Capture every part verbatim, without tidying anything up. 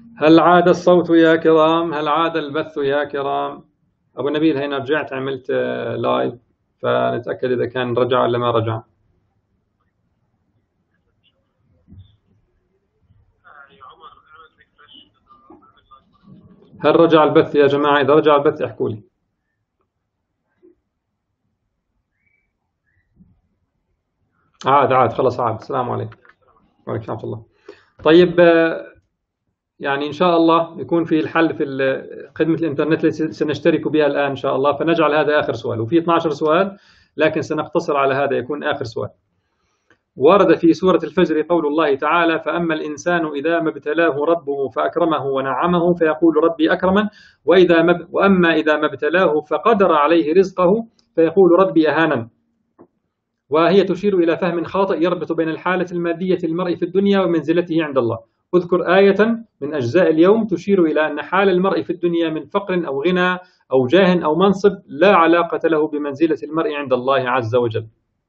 هل عاد الصوت يا كرام؟ هل عاد البث يا كرام؟ أبو نبيل هنا رجعت عملت لايف، فنتأكد إذا كان رجع ولا ما رجع. هل رجع البث يا جماعة؟ إذا رجع البث احكوا لي. عاد عاد خلص عاد. السلام عليكم. وعليكم ورحمة الله. طيب، يعني إن شاء الله يكون في الحل في خدمة الإنترنت التي سنشترك بها الآن إن شاء الله، فنجعل هذا آخر سؤال، وفي اثني عشر سؤال لكن سنقتصر على هذا يكون آخر سؤال. ورد في سورة الفجر قول الله تعالى: فأما الإنسان إذا ما ابتلاه ربه فأكرمه ونعمه فيقول ربي أكرمن، وإذا مب... وأما إذا ما ابتلاه فقدر عليه رزقه فيقول ربي أهانن. وهي تشير إلى فهم خاطئ يربط بين الحالة المادية للمرء في الدنيا ومنزلته عند الله. اذكر آية من أجزاء اليوم تشير إلى أن حال المرء في الدنيا من فقر أو غنى أو جاه أو منصب لا علاقة له بمنزلة المرء عند الله عز وجل.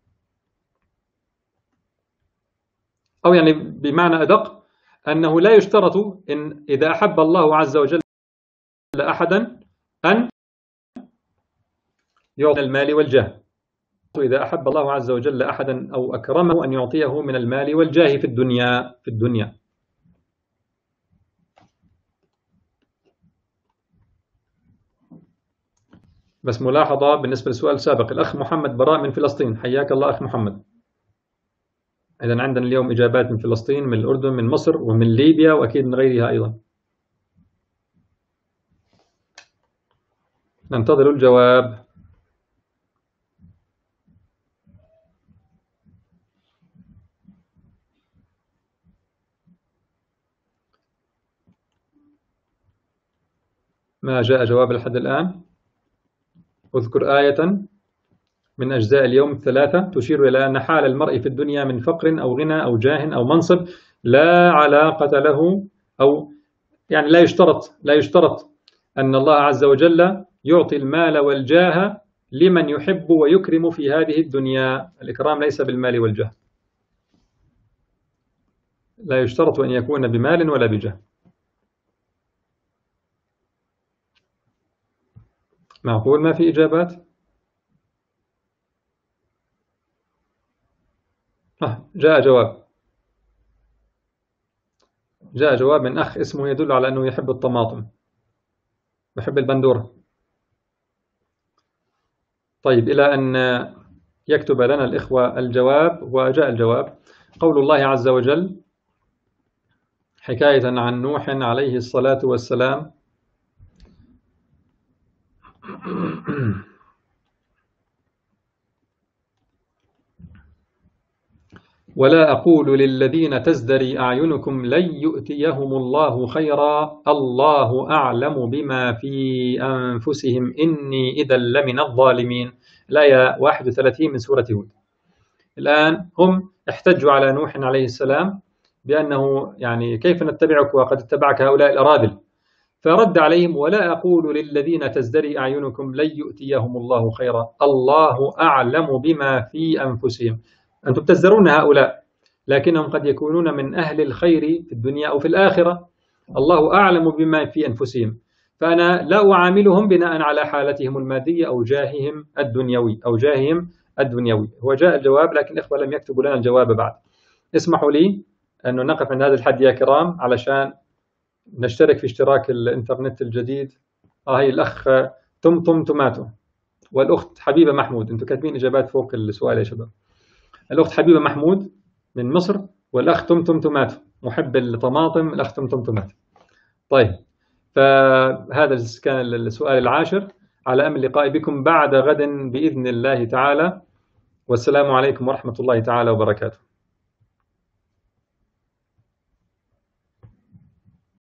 أو يعني بمعنى أدق أنه لا يشترط إن إذا أحب الله عز وجل أحدا أن يعطي المال والجاه. إذا أحب الله عز وجل أحدا أو أكرمه أن يعطيه من المال والجاه في الدنيا في الدنيا. بس ملاحظة بالنسبة للسؤال السابق، الأخ محمد براء من فلسطين، حياك الله أخ محمد. إذن عندنا اليوم إجابات من فلسطين، من الأردن، من مصر، ومن ليبيا، وأكيد من غيرها أيضا. ننتظر الجواب. ما جاء جواب لحد الآن. اذكر آية من أجزاء اليوم الثلاثة تشير إلى أن حال المرء في الدنيا من فقر أو غنى أو جاه أو منصب لا علاقة له، أو يعني لا يشترط لا يشترط أن الله عز وجل يعطي المال والجاه لمن يحب ويكرم في هذه الدنيا. الإكرام ليس بالمال والجاه، لا يشترط أن يكون بمال ولا بجاه. معقول ما في إجابات؟ آه جاء جواب جاء جواب من أخ اسمه يدل على أنه يحب الطماطم، يحب البندورة. طيب، إلى أن يكتب لنا الإخوة الجواب، وجاء الجواب. قول الله عز وجل حكاية عن نوح عليه الصلاة والسلام: ولا أقول للذين تزدري أعينكم لن يؤتيهم الله خيرا الله أعلم بما في أنفسهم إني إذا لمن الظالمين. الآية واحد وثلاثين من سورة هود. الآن هم احتجوا على نوح عليه السلام بأنه يعني كيف نتبعك وقد اتبعك هؤلاء الأراذل، فرد عليهم: ولا أقول للذين تزدري أعينكم لن يؤتيهم الله خيرا الله أعلم بما في أنفسهم. أنتم تزدرون هؤلاء لكنهم قد يكونون من أهل الخير في الدنيا أو في الآخرة، الله أعلم بما في أنفسهم، فأنا لا أعاملهم بناء على حالتهم المادية أو جاههم الدنيوي أو جاههم الدنيوي. هو جاء الجواب لكن الإخوة لم يكتبوا لنا الجواب بعد. اسمحوا لي أنه نقف عند هذا الحد يا كرام علشان نشترك في اشتراك الإنترنت الجديد. آه هي الأخ تم تم توماتو والأخت حبيبة محمود. أنتم كاتبين إجابات فوق السؤال يا شباب. الأخت حبيبة محمود من مصر، والأخ تم تم توماتو محب الطماطم، الأخ تم تم توماتو. طيب، فهذا كان السؤال العاشر، على أمل اللقاء بكم بعد غد بإذن الله تعالى، والسلام عليكم ورحمة الله تعالى وبركاته.